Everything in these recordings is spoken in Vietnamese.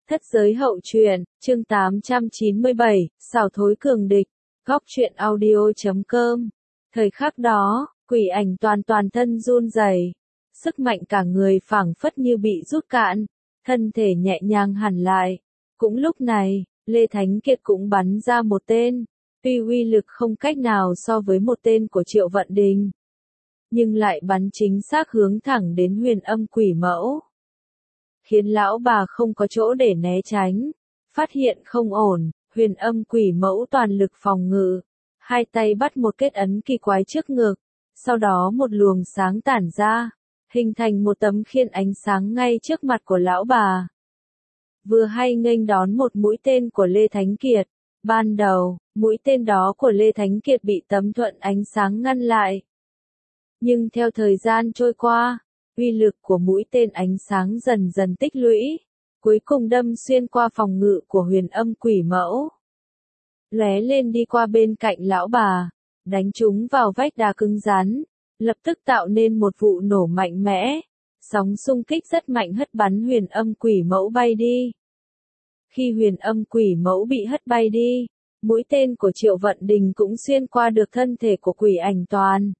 Thất giới hậu truyện, chương 897, xảo thối cường địch, góc truyện audio.com. Thời khắc đó, quỷ ảnh toàn thân run rẩy, sức mạnh cả người phảng phất như bị rút cạn, thân thể nhẹ nhàng hẳn lại. Cũng lúc này, Lê Thánh Kiệt cũng bắn ra một tên, tuy uy lực không cách nào so với một tên của Triệu Vận Đình, nhưng lại bắn chính xác hướng thẳng đến Huyền Âm Quỷ Mẫu, khiến lão bà không có chỗ để né tránh. Phát hiện không ổn, Huyền Âm Quỷ Mẫu toàn lực phòng ngự, hai tay bắt một kết ấn kỳ quái trước ngực, sau đó một luồng sáng tản ra, hình thành một tấm khiên ánh sáng ngay trước mặt của lão bà. Vừa hay nghênh đón một mũi tên của Lê Thánh Kiệt. Ban đầu, mũi tên đó của Lê Thánh Kiệt bị tấm thuận ánh sáng ngăn lại. Nhưng theo thời gian trôi qua, uy lực của mũi tên ánh sáng dần dần tích lũy, cuối cùng đâm xuyên qua phòng ngự của Huyền Âm Quỷ Mẫu, lóe lên đi qua bên cạnh lão bà, đánh trúng vào vách đá cứng rắn, lập tức tạo nên một vụ nổ mạnh mẽ, sóng xung kích rất mạnh hất bắn Huyền Âm Quỷ Mẫu bay đi. Khi Huyền Âm Quỷ Mẫu bị hất bay đi, mũi tên của Triệu Vận Đình cũng xuyên qua được thân thể của Quỷ Ảnh Toàn,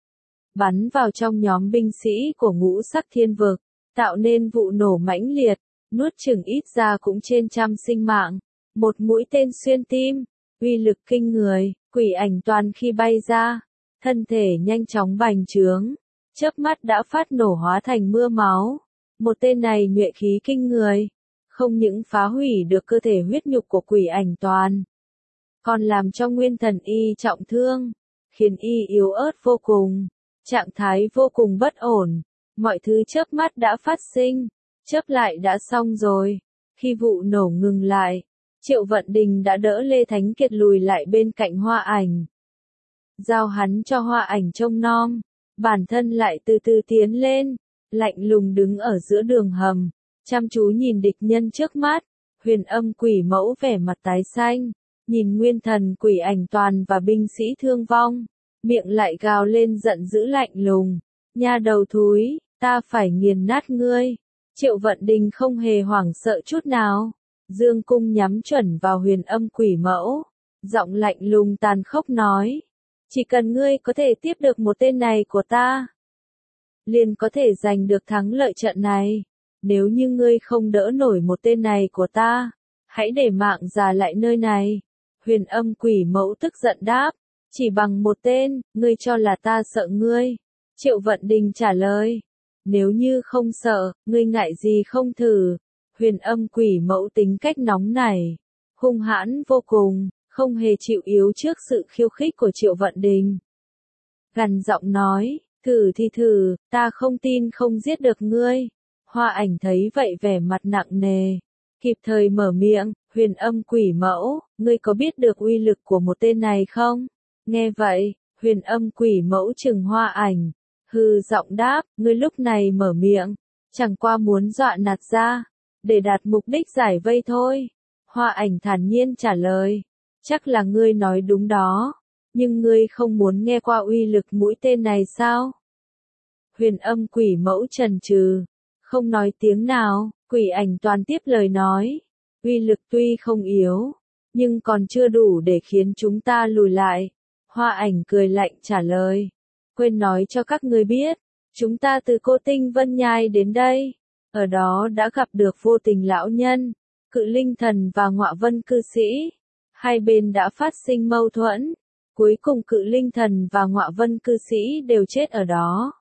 bắn vào trong nhóm binh sĩ của Ngũ Sắc Thiên Vực, tạo nên vụ nổ mãnh liệt, nuốt chửng ít ra cũng trên 100 sinh mạng. Một mũi tên xuyên tim, uy lực kinh người, Quỷ Ảnh Toàn khi bay ra, thân thể nhanh chóng bành trướng, chớp mắt đã phát nổ hóa thành mưa máu. Một tên này nhuệ khí kinh người, không những phá hủy được cơ thể huyết nhục của Quỷ Ảnh Toàn, còn làm cho Nguyên Thần y trọng thương, khiến y yếu ớt vô cùng, trạng thái vô cùng bất ổn. Mọi thứ chớp mắt đã phát sinh, chớp lại đã xong rồi. Khi vụ nổ ngừng lại, Triệu Vận Đình đã đỡ Lê Thánh Kiệt lùi lại bên cạnh Hoa Ảnh, giao hắn cho Hoa Ảnh trông nom, bản thân lại từ từ tiến lên, lạnh lùng đứng ở giữa đường hầm, chăm chú nhìn địch nhân trước mắt. Huyền Âm Quỷ Mẫu vẻ mặt tái xanh, nhìn Nguyên Thần Quỷ Ảnh Toàn và binh sĩ thương vong, miệng lại gào lên giận dữ lạnh lùng, nha đầu thúi, ta phải nghiền nát ngươi. Triệu Vận Đình không hề hoảng sợ chút nào, dương cung nhắm chuẩn vào Huyền Âm Quỷ Mẫu, giọng lạnh lùng tàn khốc nói, chỉ cần ngươi có thể tiếp được một tên này của ta, liền có thể giành được thắng lợi trận này. Nếu như ngươi không đỡ nổi một tên này của ta, hãy để mạng già lại nơi này. Huyền Âm Quỷ Mẫu tức giận đáp, chỉ bằng một tên, ngươi cho là ta sợ ngươi? Triệu Vận Đình trả lời, nếu như không sợ, ngươi ngại gì không thử? Huyền Âm Quỷ Mẫu tính cách nóng nảy, hung hãn vô cùng, không hề chịu yếu trước sự khiêu khích của Triệu Vận Đình. Gằn giọng nói, thử thì thử, ta không tin không giết được ngươi. Hoa Ảnh thấy vậy vẻ mặt nặng nề, kịp thời mở miệng, Huyền Âm Quỷ Mẫu, ngươi có biết được uy lực của một tên này không? Nghe vậy, Huyền Âm Quỷ Mẫu trừng Hoa Ảnh, hừ giọng đáp, ngươi lúc này mở miệng, chẳng qua muốn dọa nạt ra, để đạt mục đích giải vây thôi. Hoa Ảnh thản nhiên trả lời, chắc là ngươi nói đúng đó, nhưng ngươi không muốn nghe qua uy lực mũi tên này sao? Huyền Âm Quỷ Mẫu chần chừ, không nói tiếng nào. Quỷ Ảnh Toàn tiếp lời nói, uy lực tuy không yếu, nhưng còn chưa đủ để khiến chúng ta lùi lại. Hoa Ảnh cười lạnh trả lời, quên nói cho các ngươi biết, chúng ta từ Cô Tinh Vân Nhai đến đây, ở đó đã gặp được Vô Tình lão nhân, Cự Linh Thần và Ngọa Vân cư sĩ. Hai bên đã phát sinh mâu thuẫn, cuối cùng Cự Linh Thần và Ngọa Vân cư sĩ đều chết ở đó.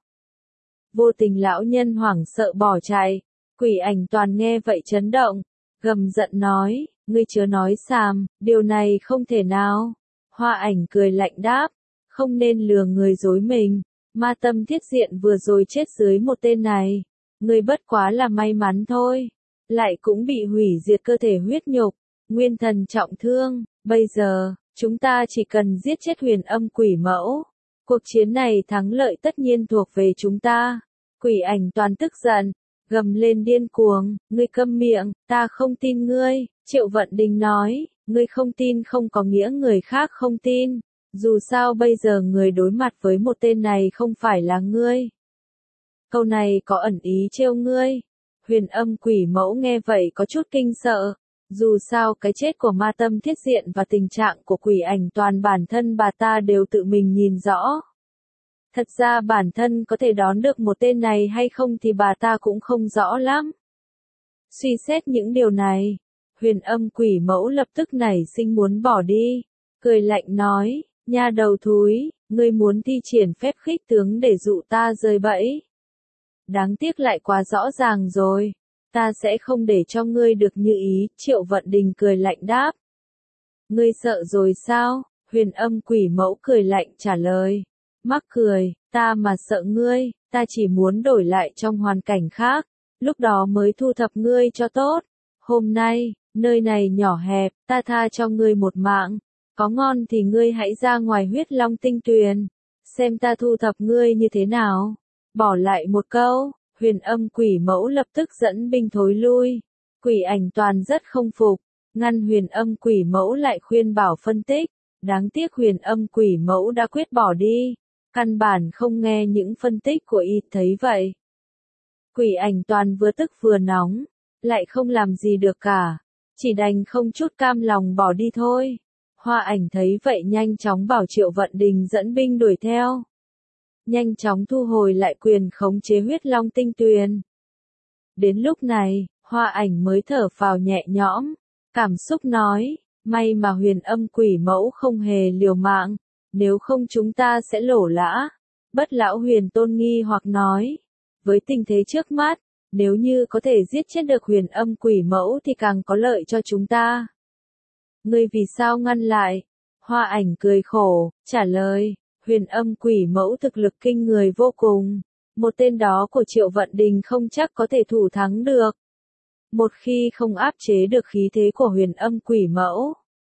Vô Tình lão nhân hoảng sợ bỏ chạy. Quỷ Ảnh Toàn nghe vậy chấn động, gầm giận nói, ngươi chớ nói xàm, điều này không thể nào. Hoa Ảnh cười lạnh đáp, không nên lừa người dối mình, ma tâm thiết diện vừa rồi chết dưới một tên này, ngươi bất quá là may mắn thôi, lại cũng bị hủy diệt cơ thể huyết nhục, nguyên thần trọng thương, bây giờ, chúng ta chỉ cần giết chết Huyền Âm Quỷ Mẫu, cuộc chiến này thắng lợi tất nhiên thuộc về chúng ta. Quỷ Ảnh Toàn tức giận, gầm lên điên cuồng, ngươi câm miệng, ta không tin ngươi. Triệu Vận Đình nói, ngươi không tin không có nghĩa người khác không tin, dù sao bây giờ người đối mặt với một tên này không phải là ngươi. Câu này có ẩn ý trêu ngươi. Huyền Âm Quỷ Mẫu nghe vậy có chút kinh sợ. Dù sao cái chết của Ma Tâm Thiết Diện và tình trạng của Quỷ Ảnh Toàn bản thân bà ta đều tự mình nhìn rõ. Thật ra bản thân có thể đón được một tên này hay không thì bà ta cũng không rõ lắm. Suy xét những điều này, Huyền Âm Quỷ Mẫu lập tức nảy sinh muốn bỏ đi, cười lạnh nói, nha đầu thúi, ngươi muốn thi triển phép khích tướng để dụ ta rơi bẫy. Đáng tiếc lại quá rõ ràng rồi, ta sẽ không để cho ngươi được như ý, Triệu Vận Đình cười lạnh đáp. Ngươi sợ rồi sao? Huyền Âm Quỷ Mẫu cười lạnh trả lời. Mắc cười, ta mà sợ ngươi, ta chỉ muốn đổi lại trong hoàn cảnh khác, lúc đó mới thu thập ngươi cho tốt. Hôm nay, nơi này nhỏ hẹp, ta tha cho ngươi một mạng, có ngon thì ngươi hãy ra ngoài Huyết Long Tinh Tuyền, xem ta thu thập ngươi như thế nào. Bỏ lại một câu, Huyền Âm Quỷ Mẫu lập tức dẫn binh thối lui. Quỷ Ảnh Toàn rất không phục, ngăn Huyền Âm Quỷ Mẫu lại khuyên bảo phân tích, đáng tiếc Huyền Âm Quỷ Mẫu đã quyết bỏ đi, căn bản không nghe những phân tích của y. Thấy vậy, Quỷ Ảnh Toàn vừa tức vừa nóng, lại không làm gì được cả, chỉ đành không chút cam lòng bỏ đi thôi. Hoa Ảnh thấy vậy nhanh chóng bảo Triệu Vận Đình dẫn binh đuổi theo. Nhanh chóng thu hồi lại quyền khống chế Huyết Long Tinh Tuyền. Đến lúc này, Hoa Ảnh mới thở phào nhẹ nhõm, cảm xúc nói, may mà Huyền Âm Quỷ Mẫu không hề liều mạng, nếu không chúng ta sẽ lỗ lã. Bất Lão Huyền Tôn nghi hoặc nói, với tình thế trước mắt, nếu như có thể giết chết được Huyền Âm Quỷ Mẫu thì càng có lợi cho chúng ta. Ngươi vì sao ngăn lại? Hoa Ảnh cười khổ, trả lời, Huyền Âm Quỷ Mẫu thực lực kinh người vô cùng, một tên đó của Triệu Vận Đình không chắc có thể thủ thắng được. Một khi không áp chế được khí thế của Huyền Âm Quỷ Mẫu,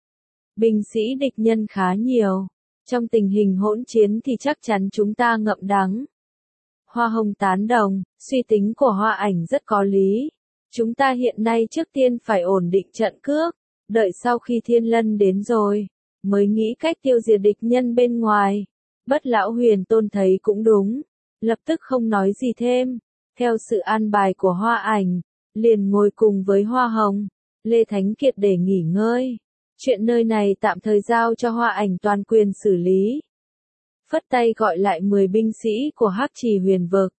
binh sĩ địch nhân khá nhiều, trong tình hình hỗn chiến thì chắc chắn chúng ta ngậm đắng. Hoa Hồng tán đồng, suy tính của Hoa Ảnh rất có lý. Chúng ta hiện nay trước tiên phải ổn định trận cước, đợi sau khi Thiên Lân đến rồi, mới nghĩ cách tiêu diệt địch nhân bên ngoài. Bất Lão Huyền Tôn thấy cũng đúng, lập tức không nói gì thêm, theo sự an bài của Hoa Ảnh, liền ngồi cùng với Hoa Hồng, Lê Thánh Kiệt để nghỉ ngơi. Chuyện nơi này tạm thời giao cho Hoa Ảnh toàn quyền xử lý. Phất tay gọi lại 10 binh sĩ của Hắc Trì Huyền Vực.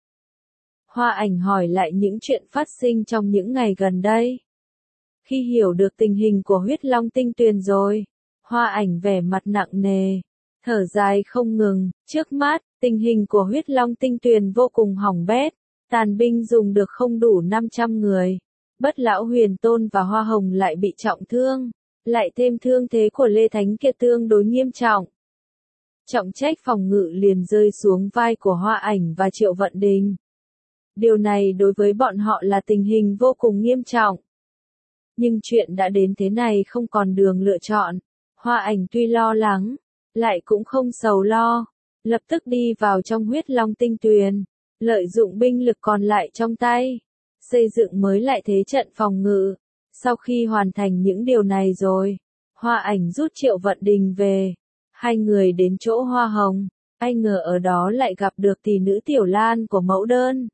Hoa Ảnh hỏi lại những chuyện phát sinh trong những ngày gần đây. Khi hiểu được tình hình của Huyết Long Tinh Tuyền rồi, Hoa Ảnh vẻ mặt nặng nề, thở dài không ngừng. Trước mắt, tình hình của Huyết Long Tinh Tuyền vô cùng hỏng bét, tàn binh dùng được không đủ 500 người. Bất Lão Huyền Tôn và Hoa Hồng lại bị trọng thương, lại thêm thương thế của Lê Thánh Kiệt tương đối nghiêm trọng. Trọng trách phòng ngự liền rơi xuống vai của Hoa Ảnh và Triệu Vận Đình. Điều này đối với bọn họ là tình hình vô cùng nghiêm trọng. Nhưng chuyện đã đến thế này không còn đường lựa chọn. Hoa Ảnh tuy lo lắng, lại cũng không sầu lo, lập tức đi vào trong Huyết Long Tinh Tuyền, lợi dụng binh lực còn lại trong tay, xây dựng mới lại thế trận phòng ngự. Sau khi hoàn thành những điều này rồi, Hoa Ảnh rút Triệu Vận Đình về. Hai người đến chỗ Hoa Hồng, ai ngờ ở đó lại gặp được tỷ nữ Tiểu Lan của mẫu đơn.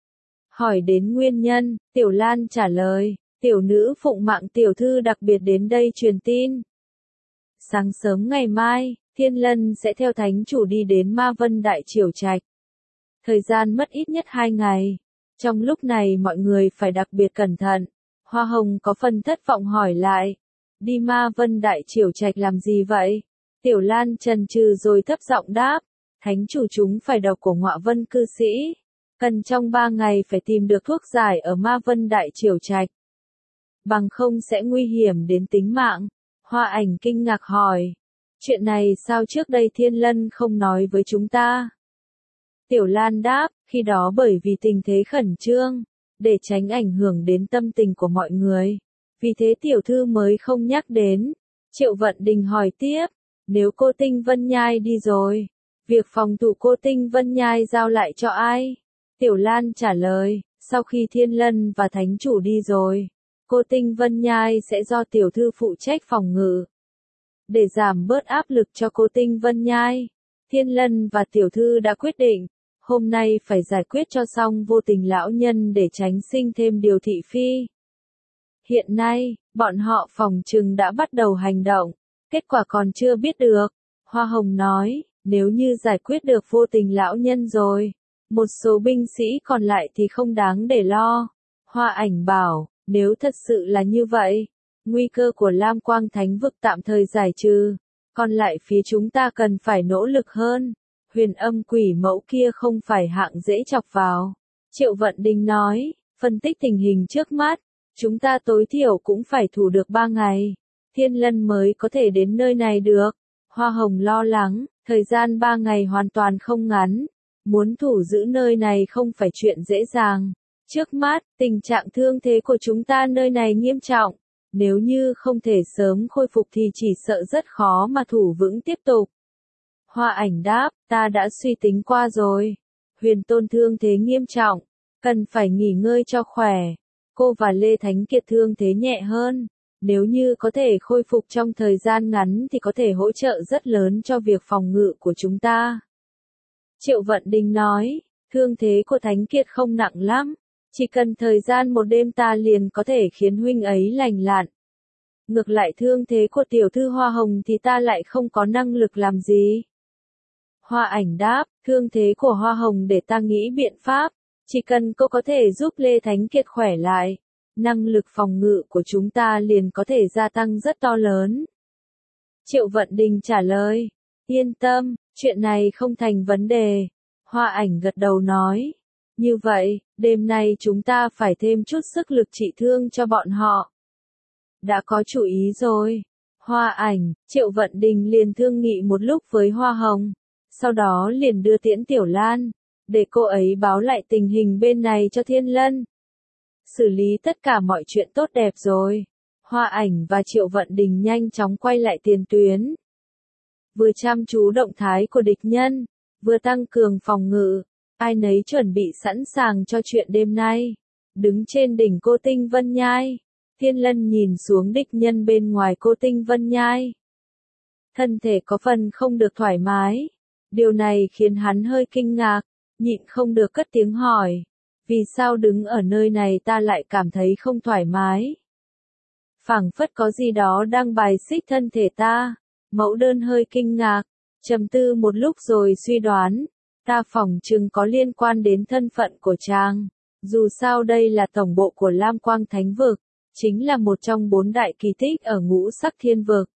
Hỏi đến nguyên nhân, Tiểu Lan trả lời, tiểu nữ phụng mạng tiểu thư đặc biệt đến đây truyền tin. Sáng sớm ngày mai, Thiên Lân sẽ theo thánh chủ đi đến Ma Vân Đại Triều Trạch. Thời gian mất ít nhất 2 ngày. Trong lúc này mọi người phải đặc biệt cẩn thận. Hoa Hồng có phần thất vọng hỏi lại, đi Ma Vân Đại Triều Trạch làm gì vậy? Tiểu Lan chần chừ rồi thấp giọng đáp, thánh chủ chúng phải độc của Ngọa Vân cư sĩ, cần trong 3 ngày phải tìm được thuốc giải ở Ma Vân Đại Triều Trạch, bằng không sẽ nguy hiểm đến tính mạng. Hoa Ảnh kinh ngạc hỏi, chuyện này sao trước đây Thiên Lân không nói với chúng ta? Tiểu Lan đáp, khi đó bởi vì tình thế khẩn trương, để tránh ảnh hưởng đến tâm tình của mọi người, vì thế tiểu thư mới không nhắc đến. Triệu Vận Đình hỏi tiếp, nếu cô Tinh Vân Nhai đi rồi, việc phòng thủ cô Tinh Vân Nhai giao lại cho ai? Tiểu Lan trả lời, sau khi Thiên Lân và thánh chủ đi rồi, cô Tinh Vân Nhai sẽ do tiểu thư phụ trách phòng ngự. Để giảm bớt áp lực cho cô Tinh Vân Nhai, Thiên Lân và tiểu thư đã quyết định, hôm nay phải giải quyết cho xong vô tình lão nhân để tránh sinh thêm điều thị phi. Hiện nay, bọn họ phòng trừng đã bắt đầu hành động, kết quả còn chưa biết được. Hoa Hồng nói, nếu như giải quyết được vô tình lão nhân rồi, một số binh sĩ còn lại thì không đáng để lo. Hoa Ảnh bảo, nếu thật sự là như vậy, nguy cơ của Lam Quang Thánh vực tạm thời giải trừ, còn lại phía chúng ta cần phải nỗ lực hơn. Huyền Âm Quỷ Mẫu kia không phải hạng dễ chọc vào. Triệu Vận Đình nói, phân tích tình hình trước mắt, chúng ta tối thiểu cũng phải thủ được 3 ngày. Thiên Lân mới có thể đến nơi này được. Hoa Hồng lo lắng, thời gian 3 ngày hoàn toàn không ngắn. Muốn thủ giữ nơi này không phải chuyện dễ dàng. Trước mắt, tình trạng thương thế của chúng ta nơi này nghiêm trọng. Nếu như không thể sớm khôi phục thì chỉ sợ rất khó mà thủ vững tiếp tục. Hoa Ảnh đáp, ta đã suy tính qua rồi. Huyền Tôn thương thế nghiêm trọng, cần phải nghỉ ngơi cho khỏe. Cô và Lê Thánh Kiệt thương thế nhẹ hơn. Nếu như có thể khôi phục trong thời gian ngắn thì có thể hỗ trợ rất lớn cho việc phòng ngự của chúng ta. Triệu Vận Đình nói, thương thế của Thánh Kiệt không nặng lắm. Chỉ cần thời gian một đêm ta liền có thể khiến huynh ấy lành lặn. Ngược lại thương thế của tiểu thư Hoa Hồng thì ta lại không có năng lực làm gì. Hoa Ảnh đáp, thương thế của Hoa Hồng để ta nghĩ biện pháp. Chỉ cần cô có thể giúp Lê Thánh Kiệt khỏe lại, năng lực phòng ngự của chúng ta liền có thể gia tăng rất to lớn. Triệu Vận Đình trả lời, yên tâm, chuyện này không thành vấn đề. Hoa Ảnh gật đầu nói, như vậy, đêm nay chúng ta phải thêm chút sức lực trị thương cho bọn họ. Đã có chủ ý rồi. Hoa Ảnh, Triệu Vận Đình liền thương nghị một lúc với Hoa Hồng, sau đó liền đưa tiễn Tiểu Lan, để cô ấy báo lại tình hình bên này cho Thiên Lân. Xử lý tất cả mọi chuyện tốt đẹp rồi. Hoa Ảnh và Triệu Vận Đình nhanh chóng quay lại tiền tuyến. Vừa chăm chú động thái của địch nhân, vừa tăng cường phòng ngự, ai nấy chuẩn bị sẵn sàng cho chuyện đêm nay. Đứng trên đỉnh Cô Tinh Vân Nhai, Thiên Lân nhìn xuống địch nhân bên ngoài Cô Tinh Vân Nhai. Thân thể có phần không được thoải mái. Điều này khiến hắn hơi kinh ngạc, nhịn không được cất tiếng hỏi. Vì sao đứng ở nơi này ta lại cảm thấy không thoải mái? Phảng phất có gì đó đang bài xích thân thể ta. Mẫu Đơn hơi kinh ngạc, trầm tư một lúc rồi suy đoán. Ta phỏng chừng có liên quan đến thân phận của chàng. Dù sao đây là tổng bộ của Lam Quang Thánh Vực, chính là một trong 4 đại kỳ tích ở Ngũ Sắc Thiên Vực.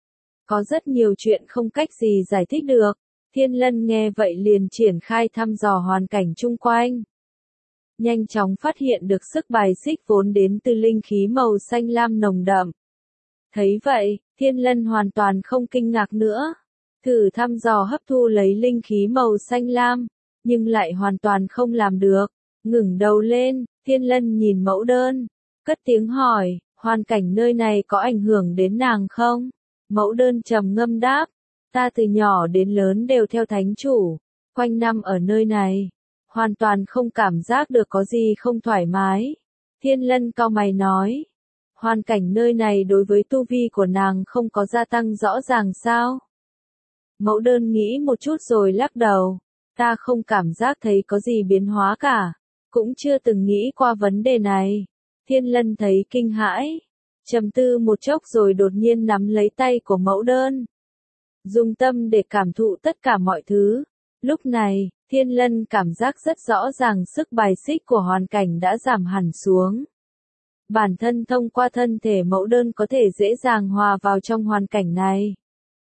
Có rất nhiều chuyện không cách gì giải thích được. Thiên Lân nghe vậy liền triển khai thăm dò hoàn cảnh chung quanh. Nhanh chóng phát hiện được sức bài xích vốn đến từ linh khí màu xanh lam nồng đậm. Thấy vậy, Thiên Lân hoàn toàn không kinh ngạc nữa. Thử thăm dò hấp thu lấy linh khí màu xanh lam, nhưng lại hoàn toàn không làm được. Ngẩng đầu lên, Thiên Lân nhìn Mẫu Đơn, cất tiếng hỏi, hoàn cảnh nơi này có ảnh hưởng đến nàng không? Mẫu Đơn trầm ngâm đáp, ta từ nhỏ đến lớn đều theo thánh chủ, quanh năm ở nơi này, hoàn toàn không cảm giác được có gì không thoải mái. Thiên Lân cau mày nói, hoàn cảnh nơi này đối với tu vi của nàng không có gia tăng rõ ràng sao? Mẫu Đơn nghĩ một chút rồi lắc đầu, ta không cảm giác thấy có gì biến hóa cả, cũng chưa từng nghĩ qua vấn đề này. Thiên Lân thấy kinh hãi, trầm tư một chốc rồi đột nhiên nắm lấy tay của Mẫu Đơn. Dùng tâm để cảm thụ tất cả mọi thứ. Lúc này, Thiên Lân cảm giác rất rõ ràng sức bài xích của hoàn cảnh đã giảm hẳn xuống. Bản thân thông qua thân thể Mẫu Đơn có thể dễ dàng hòa vào trong hoàn cảnh này.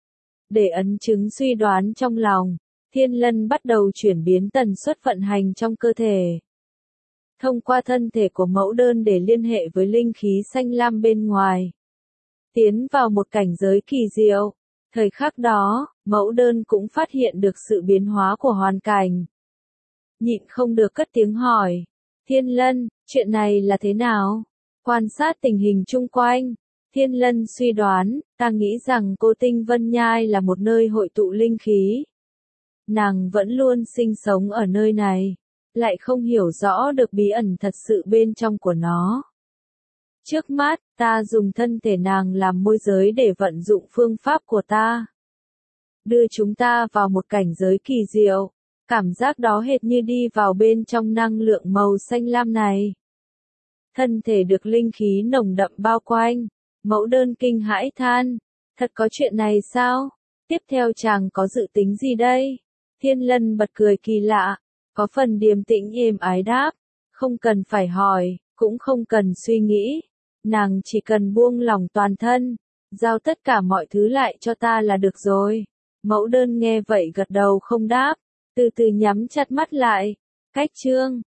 Để ấn chứng suy đoán trong lòng, Thiên Lân bắt đầu chuyển biến tần suất vận hành trong cơ thể. Thông qua thân thể của Mẫu Đơn để liên hệ với linh khí xanh lam bên ngoài. Tiến vào một cảnh giới kỳ diệu. Thời khắc đó, Mẫu Đơn cũng phát hiện được sự biến hóa của hoàn cảnh. Nhịn không được cất tiếng hỏi, Thiên Lân, chuyện này là thế nào? Quan sát tình hình chung quanh, Thiên Lân suy đoán, ta nghĩ rằng Cô Tinh Vân Nhai là một nơi hội tụ linh khí. Nàng vẫn luôn sinh sống ở nơi này, lại không hiểu rõ được bí ẩn thật sự bên trong của nó. Trước mắt, ta dùng thân thể nàng làm môi giới để vận dụng phương pháp của ta. Đưa chúng ta vào một cảnh giới kỳ diệu. Cảm giác đó hệt như đi vào bên trong năng lượng màu xanh lam này. Thân thể được linh khí nồng đậm bao quanh. Mẫu đơn kinh hãi than. Thật có chuyện này sao? Tiếp theo chàng có dự tính gì đây? Thiên Lân bật cười kỳ lạ. Có phần điềm tĩnh êm ái đáp. Không cần phải hỏi, cũng không cần suy nghĩ. Nàng chỉ cần buông lỏng toàn thân. Giao tất cả mọi thứ lại cho ta là được rồi. Mẫu đơn nghe vậy gật đầu không đáp. Từ từ nhắm chặt mắt lại. Cách chương